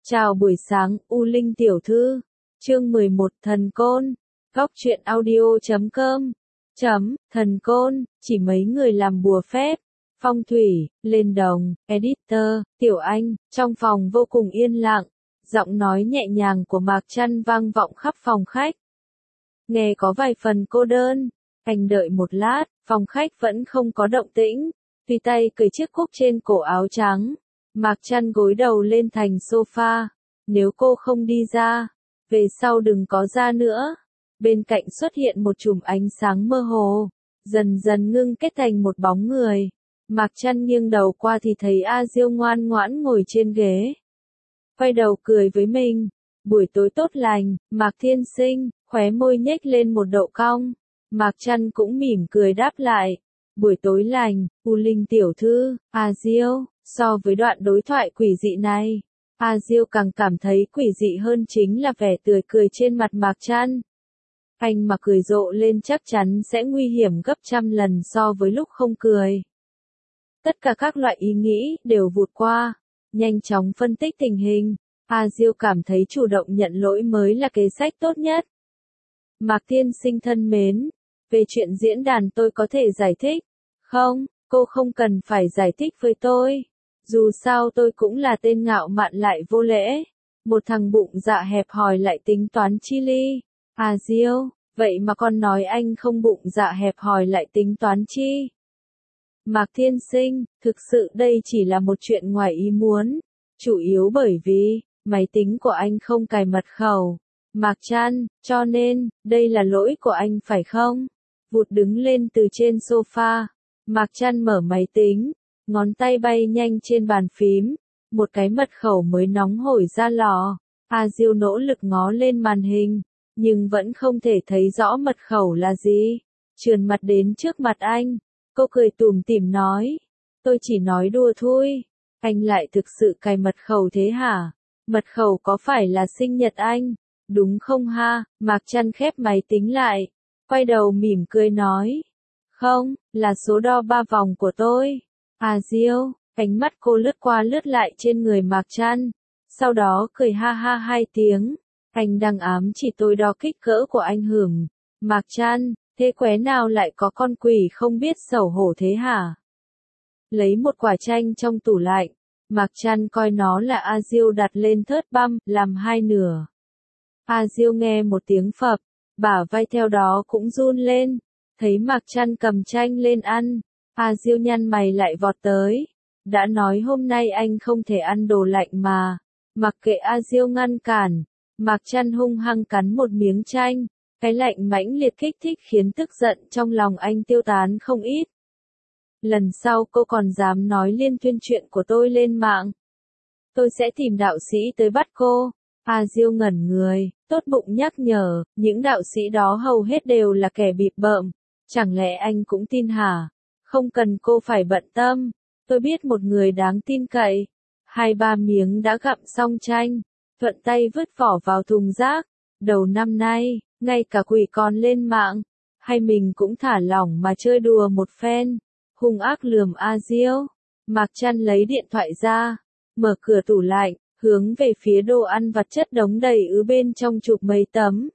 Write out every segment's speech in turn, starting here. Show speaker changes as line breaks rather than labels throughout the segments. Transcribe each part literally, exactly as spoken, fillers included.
Chào buổi sáng, U Linh tiểu thư. Chương mười một Thần Côn. Góc truyện audio chấm com. Chấm, Thần Côn, chỉ mấy người làm bùa phép. Phong thủy, lên đồng, editor, Tiểu Anh, trong phòng vô cùng yên lặng. Giọng nói nhẹ nhàng của Mạc Trăn vang vọng khắp phòng khách. Nghe có vài phần cô đơn. Anh đợi một lát, phòng khách vẫn không có động tĩnh. Tùy tay cởi chiếc cúc trên cổ áo trắng. Mạc Trăn gối đầu lên thành sofa. Nếu cô không đi ra, về sau đừng có ra nữa. Bên cạnh xuất hiện một chùm ánh sáng mơ hồ, dần dần ngưng kết thành một bóng người. Mạc Trăn nghiêng đầu qua thì thấy A Diêu ngoan ngoãn ngồi trên ghế. Quay đầu cười với mình. Buổi tối tốt lành, Mạc Thiên Sinh, khóe môi nhếch lên một độ cong. Mạc Trăn cũng mỉm cười đáp lại. Buổi tối lành, U Linh tiểu thư, A Diêu. So với đoạn đối thoại quỷ dị này, A Diêu càng cảm thấy quỷ dị hơn chính là vẻ tươi cười trên mặt Mạc Trăn. Anh mà cười rộ lên chắc chắn sẽ nguy hiểm gấp trăm lần so với lúc không cười. Tất cả các loại ý nghĩ đều vụt qua, nhanh chóng phân tích tình hình. A Diêu cảm thấy chủ động nhận lỗi mới là kế sách tốt nhất. Mạc Tiên Sinh thân mến, về chuyện diễn đàn tôi có thể giải thích. Không, cô không cần phải giải thích với tôi. Dù sao tôi cũng là tên ngạo mạn lại vô lễ. Một thằng bụng dạ hẹp hòi lại tính toán chi ly. À Diêu, vậy mà con nói anh không bụng dạ hẹp hòi lại tính toán chi. Mạc Thiên Sinh, thực sự đây chỉ là một chuyện ngoài ý muốn. Chủ yếu bởi vì, máy tính của anh không cài mật khẩu. Mạc Trăn, cho nên, đây là lỗi của anh phải không? Vụt đứng lên từ trên sofa. Mạc Trăn mở máy tính. Ngón tay bay nhanh trên bàn phím, một cái mật khẩu mới nóng hổi ra lò. A Diêu nỗ lực ngó lên màn hình, nhưng vẫn không thể thấy rõ mật khẩu là gì. Trườn mặt đến trước mặt anh, cô cười tủm tỉm nói, tôi chỉ nói đùa thôi, anh lại thực sự cài mật khẩu thế hả? Mật khẩu có phải là sinh nhật anh? Đúng không ha? Mạc Trăn khép máy tính lại, quay đầu mỉm cười nói, không, là số đo ba vòng của tôi. À Diêu, ánh mắt cô lướt qua lướt lại trên người Mạc Trăn, sau đó cười ha ha hai tiếng. Anh đang ám chỉ tôi đo kích cỡ của anh hưởng. Mạc Trăn, thế qué nào lại có con quỷ không biết xấu hổ thế hả? Lấy một quả chanh trong tủ lạnh, Mạc Trăn coi nó là A Diêu đặt lên thớt băm, làm hai nửa. A Diêu nghe một tiếng phập, bả vai theo đó cũng run lên, thấy Mạc Trăn cầm chanh lên ăn. A Diêu nhăn mày lại vọt tới. Đã nói hôm nay anh không thể ăn đồ lạnh mà. Mặc kệ A Diêu ngăn cản, Mạc Trăn hung hăng cắn một miếng chanh. Cái lạnh mãnh liệt kích thích khiến tức giận trong lòng anh tiêu tán không ít. Lần sau cô còn dám nói liên tuyên chuyện của tôi lên mạng, tôi sẽ tìm đạo sĩ tới bắt cô. A Diêu ngẩn người, tốt bụng nhắc nhở, những đạo sĩ đó hầu hết đều là kẻ bịp bợm. Chẳng lẽ anh cũng tin hả? Không cần cô phải bận tâm, tôi biết một người đáng tin cậy. Hai ba miếng đã gặm xong chanh, thuận tay vứt vỏ vào thùng rác. Đầu năm nay, ngay cả quỷ còn lên mạng, hay mình cũng thả lỏng mà chơi đùa một phen. Hung ác lườm A Diêu. Mạc Trăn lấy điện thoại ra, mở cửa tủ lạnh, hướng về phía đồ ăn vặt chất đống đầy ứ bên trong chụp mấy tấm.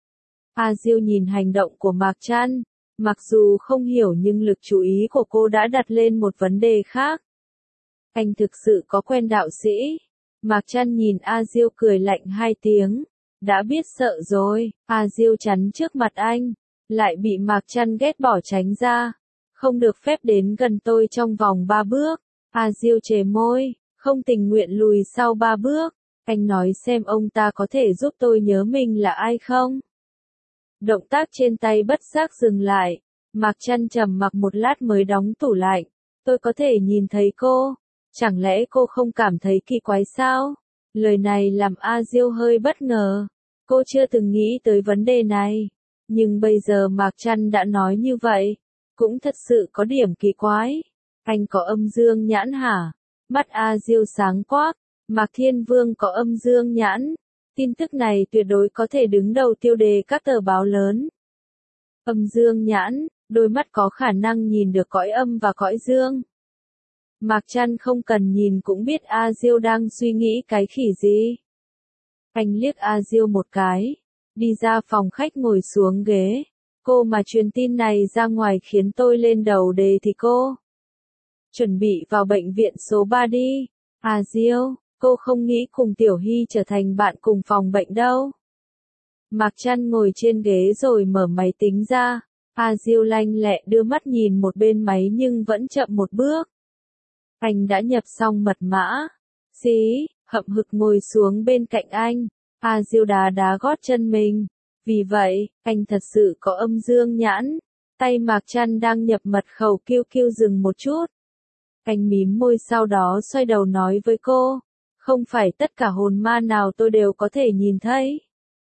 A Diêu nhìn hành động của Mạc Trăn. Mặc dù không hiểu nhưng lực chú ý của cô đã đặt lên một vấn đề khác. Anh thực sự có quen đạo sĩ? Mạc Trăn nhìn A Diêu cười lạnh hai tiếng. Đã biết sợ rồi. A Diêu chắn trước mặt anh, lại bị Mạc Trăn ghét bỏ tránh ra. Không được phép đến gần tôi trong vòng ba bước. A Diêu chề môi, không tình nguyện lùi sau ba bước. Anh nói xem ông ta có thể giúp tôi nhớ mình là ai không? Động tác trên tay bất giác dừng lại. Mạc Trăn trầm mặc một lát mới đóng tủ lạnh. Tôi có thể nhìn thấy cô. Chẳng lẽ cô không cảm thấy kỳ quái sao? Lời này làm A Diêu hơi bất ngờ. Cô chưa từng nghĩ tới vấn đề này. Nhưng bây giờ Mạc Trăn đã nói như vậy. Cũng thật sự có điểm kỳ quái. Anh có âm dương nhãn hả? Mắt A Diêu sáng quắc. Mạc Thiên Vương có âm dương nhãn. Tin tức này tuyệt đối có thể đứng đầu tiêu đề các tờ báo lớn. Âm dương nhãn, đôi mắt có khả năng nhìn được cõi âm và cõi dương. Mạc Trăn không cần nhìn cũng biết A Diêu đang suy nghĩ cái khỉ gì. Anh liếc A Diêu một cái, đi ra phòng khách ngồi xuống ghế. Cô mà truyền tin này ra ngoài khiến tôi lên đầu đề thì cô chuẩn bị vào bệnh viện số ba đi. A Diêu, cô không nghĩ cùng Tiểu Hy trở thành bạn cùng phòng bệnh đâu. Mạc Trăn ngồi trên ghế rồi mở máy tính ra. A Diêu lanh lẹ đưa mắt nhìn một bên máy nhưng vẫn chậm một bước. Anh đã nhập xong mật mã. Xí, hậm hực ngồi xuống bên cạnh anh. A Diêu đá đá gót chân mình. Vì vậy, anh thật sự có âm dương nhãn. Tay Mạc Trăn đang nhập mật khẩu kêu kêu dừng một chút. Anh mím môi sau đó xoay đầu nói với cô. Không phải tất cả hồn ma nào tôi đều có thể nhìn thấy.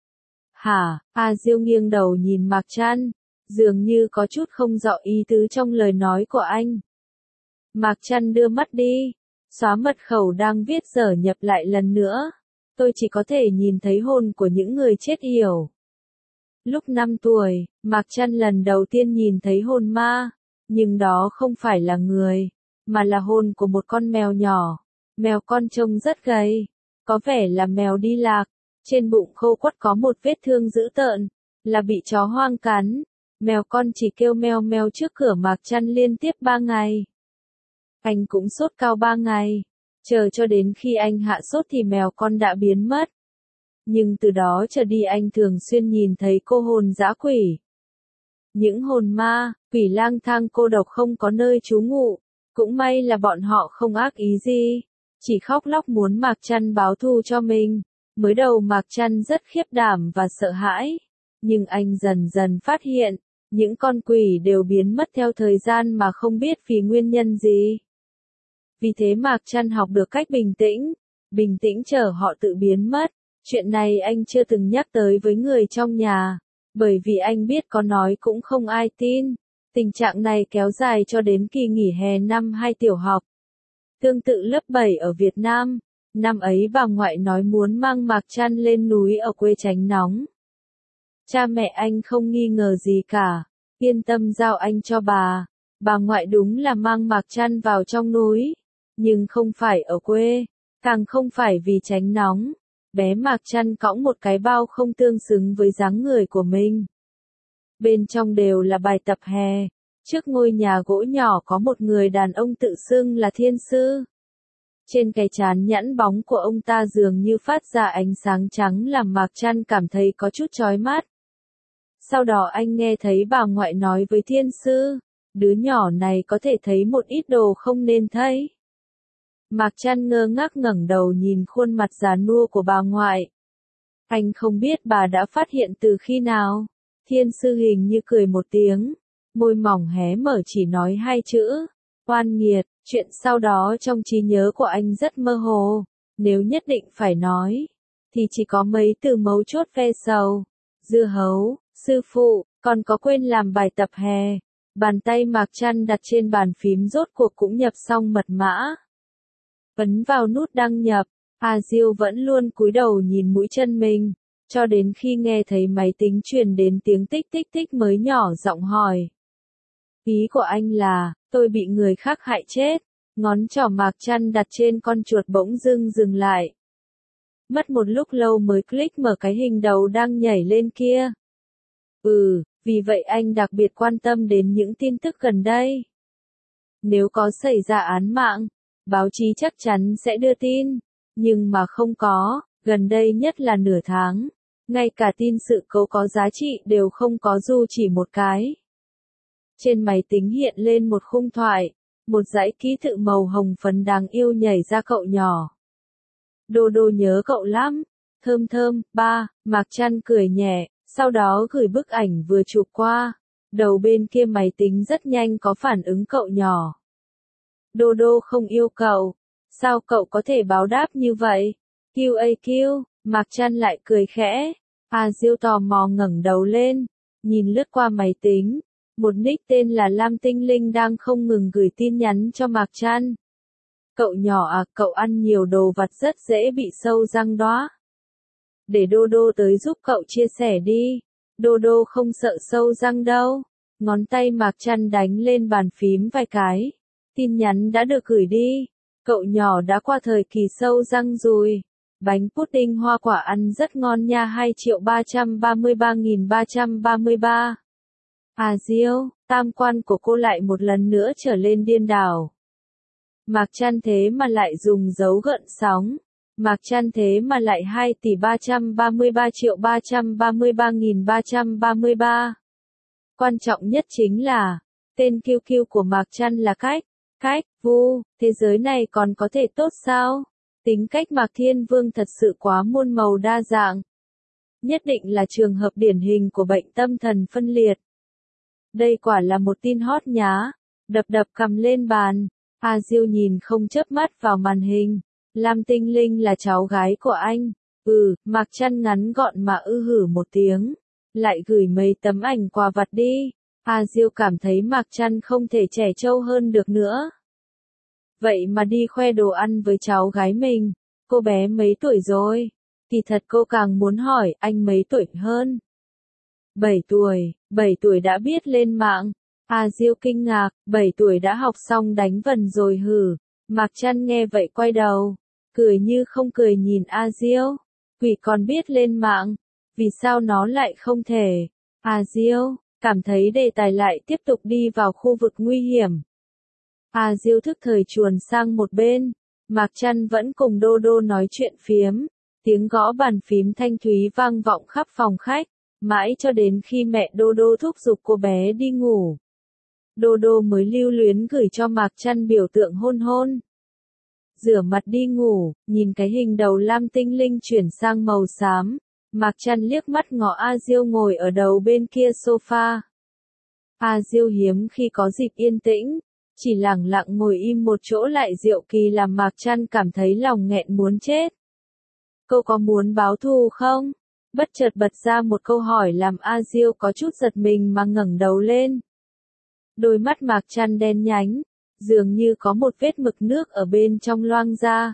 Hả? A Diêu nghiêng đầu nhìn Mạc Trăn. Dường như có chút không rõ ý tứ trong lời nói của anh. Mạc Trăn đưa mắt đi. Xóa mật khẩu đang viết dở nhập lại lần nữa. Tôi chỉ có thể nhìn thấy hồn của những người chết yểu. Lúc năm tuổi, Mạc Trăn lần đầu tiên nhìn thấy hồn ma. Nhưng đó không phải là người, mà là hồn của một con mèo nhỏ. Mèo con trông rất gầy. Có vẻ là mèo đi lạc. Trên bụng khô quắt có một vết thương dữ tợn. Là bị chó hoang cắn. Mèo con chỉ kêu meo meo trước cửa Mạc Trăn liên tiếp ba ngày. Anh cũng sốt cao ba ngày. Chờ cho đến khi anh hạ sốt thì mèo con đã biến mất. Nhưng từ đó trở đi anh thường xuyên nhìn thấy cô hồn dã quỷ. Những hồn ma, quỷ lang thang cô độc không có nơi trú ngụ. Cũng may là bọn họ không ác ý gì. Chỉ khóc lóc muốn Mạc Trăn báo thù cho mình. Mới đầu Mạc Trăn rất khiếp đảm và sợ hãi. Nhưng anh dần dần phát hiện, những con quỷ đều biến mất theo thời gian mà không biết vì nguyên nhân gì. Vì thế Mạc Trăn học được cách bình tĩnh, bình tĩnh chờ họ tự biến mất. Chuyện này anh chưa từng nhắc tới với người trong nhà, bởi vì anh biết có nói cũng không ai tin. Tình trạng này kéo dài cho đến kỳ nghỉ hè năm hai tiểu học. Tương tự lớp bảy ở Việt Nam, năm ấy bà ngoại nói muốn mang Mạc Trăn lên núi ở quê tránh nóng. Cha mẹ anh không nghi ngờ gì cả, yên tâm giao anh cho bà. Bà ngoại đúng là mang Mạc Trăn vào trong núi, nhưng không phải ở quê, càng không phải vì tránh nóng. Bé Mạc Trăn cõng một cái bao không tương xứng với dáng người của mình. Bên trong đều là bài tập hè. Trước ngôi nhà gỗ nhỏ có một người đàn ông tự xưng là thiên sư. Trên cái trán nhẵn bóng của ông ta dường như phát ra ánh sáng trắng làm Mạc Trăn cảm thấy có chút chói mắt. Sau đó anh nghe thấy bà ngoại nói với thiên sư, đứa nhỏ này có thể thấy một ít đồ không nên thấy. Mạc Trăn ngơ ngác ngẩng đầu nhìn khuôn mặt già nua của bà ngoại. Anh không biết bà đã phát hiện từ khi nào. Thiên sư hình như cười một tiếng, môi mỏng hé mở chỉ nói hai chữ, oan nghiệt. Chuyện sau đó trong trí nhớ của anh rất mơ hồ, nếu nhất định phải nói, thì chỉ có mấy từ mấu chốt ve sầu, dưa hấu, sư phụ, còn có quên làm bài tập hè. Bàn tay Mạc Trăn đặt trên bàn phím rốt cuộc cũng nhập xong mật mã. Ấn vào nút đăng nhập, A Diêu vẫn luôn cúi đầu nhìn mũi chân mình, cho đến khi nghe thấy máy tính truyền đến tiếng tích tích tích mới nhỏ giọng hỏi. Ý của anh là, tôi bị người khác hại chết. Ngón trỏ Mạc Trăn đặt trên con chuột bỗng dưng dừng lại. Mất một lúc lâu mới click mở cái hình đầu đang nhảy lên kia. Ừ, vì vậy anh đặc biệt quan tâm đến những tin tức gần đây. Nếu có xảy ra án mạng, báo chí chắc chắn sẽ đưa tin. Nhưng mà không có, gần đây nhất là nửa tháng. Ngay cả tin sự cố có giá trị đều không có dù chỉ một cái. Trên máy tính hiện lên một khung thoại. Một dãy ký tự màu hồng phấn đáng yêu nhảy ra cậu nhỏ. Đô đô nhớ cậu lắm. Thơm thơm, ba, Mạc Trăn cười nhẹ, sau đó gửi bức ảnh vừa chụp qua. Đầu bên kia máy tính rất nhanh có phản ứng cậu nhỏ. Đô đô không yêu cậu. Sao cậu có thể báo đáp như vậy? quy a quy, Mạc Trăn lại cười khẽ. A Diêu tò mò ngẩng đầu lên, nhìn lướt qua máy tính. Một nick tên là Lam Tinh Linh đang không ngừng gửi tin nhắn cho Mạc Trăn. Cậu nhỏ à, cậu ăn nhiều đồ vặt rất dễ bị sâu răng đó. Để Đô Đô tới giúp cậu chia sẻ đi. Đô Đô không sợ sâu răng đâu. Ngón tay Mạc Trăn đánh lên bàn phím vài cái. Tin nhắn đã được gửi đi. Cậu nhỏ đã qua thời kỳ sâu răng rồi. Bánh pudding hoa quả ăn rất ngon nha. Hai triệu ba trăm ba mươi ba nghìn ba trăm ba mươi ba. À Diêu, tam quan của cô lại một lần nữa trở lên điên đảo. Mạc Trăn thế mà lại dùng dấu gợn sóng. Mạc Trăn thế mà lại hai tỷ ba trăm ba mươi ba triệu ba trăm ba mươi ba nghìn ba trăm ba mươi ba. Quan trọng nhất chính là, tên kiu kiu của Mạc Trăn là cách, cách, vu, thế giới này còn có thể tốt sao? Tính cách Mạc Thiên Vương thật sự quá muôn màu đa dạng. Nhất định là trường hợp điển hình của bệnh tâm thần phân liệt. Đây quả là một tin hot nhá. Đập đập cầm lên bàn. A Diêu nhìn không chớp mắt vào màn hình. Lam Tinh Linh là cháu gái của anh. Ừ, Mạc Trăn ngắn gọn mà ư hử một tiếng. Lại gửi mấy tấm ảnh quà vặt đi. A Diêu cảm thấy Mạc Trăn không thể trẻ trâu hơn được nữa. Vậy mà đi khoe đồ ăn với cháu gái mình. Cô bé mấy tuổi rồi? Kỳ thật cô càng muốn hỏi anh mấy tuổi hơn. bảy tuổi, bảy tuổi đã biết lên mạng. A Diêu kinh ngạc, bảy tuổi đã học xong đánh vần rồi hử. Mạc Trăn nghe vậy quay đầu, cười như không cười nhìn A Diêu. Quỷ còn biết lên mạng, vì sao nó lại không thể? A Diêu cảm thấy đề tài lại tiếp tục đi vào khu vực nguy hiểm. A Diêu thức thời chuồn sang một bên. Mạc Trăn vẫn cùng Đô Đô nói chuyện phiếm. Tiếng gõ bàn phím thanh thúy vang vọng khắp phòng khách, mãi cho đến khi mẹ Đô Đô thúc giục cô bé đi ngủ. Đô Đô mới lưu luyến gửi cho Mạc Trăn biểu tượng hôn hôn. Rửa mặt đi ngủ, nhìn cái hình đầu Lam Tinh Linh chuyển sang màu xám. Mạc Trăn liếc mắt ngó A Diêu ngồi ở đầu bên kia sofa. A Diêu hiếm khi có dịp yên tĩnh, chỉ lẳng lặng ngồi im một chỗ lại diệu kỳ làm Mạc Trăn cảm thấy lòng nghẹn muốn chết. Cô có muốn báo thù không? Bất chợt bật ra một câu hỏi làm A Diêu có chút giật mình mà ngẩng đầu lên. Đôi mắt Mạc Trăn đen nhánh, dường như có một vết mực nước ở bên trong loang ra.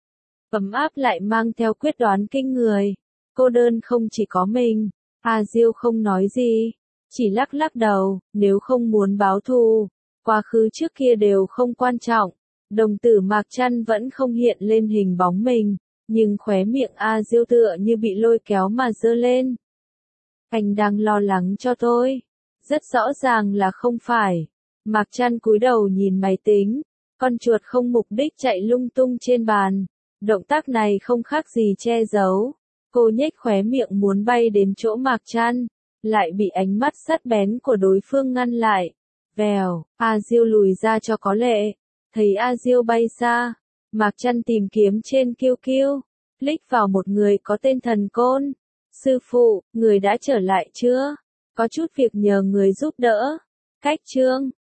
Ấm áp lại mang theo quyết đoán kinh người. Cô đơn không chỉ có mình. A Diêu không nói gì, chỉ lắc lắc đầu, nếu không muốn báo thù, quá khứ trước kia đều không quan trọng. Đồng tử Mạc Trăn vẫn không hiện lên hình bóng mình, nhưng khóe miệng A Diêu tựa như bị lôi kéo mà giơ lên. Anh đang lo lắng cho tôi. Rất rõ ràng là không phải. Mạc Trăn cúi đầu nhìn máy tính, con chuột không mục đích chạy lung tung trên bàn. Động tác này không khác gì che giấu. Cô nhếch khóe miệng muốn bay đến chỗ Mạc Trăn, lại bị ánh mắt sắc bén của đối phương ngăn lại. Vèo, A Diêu lùi ra cho có lệ. Thấy A Diêu bay xa, Mạc Trăn tìm kiếm trên kiu kiu, click vào một người có tên Thần Côn. Sư phụ, người đã trở lại chưa? Có chút việc nhờ người giúp đỡ. Cách chương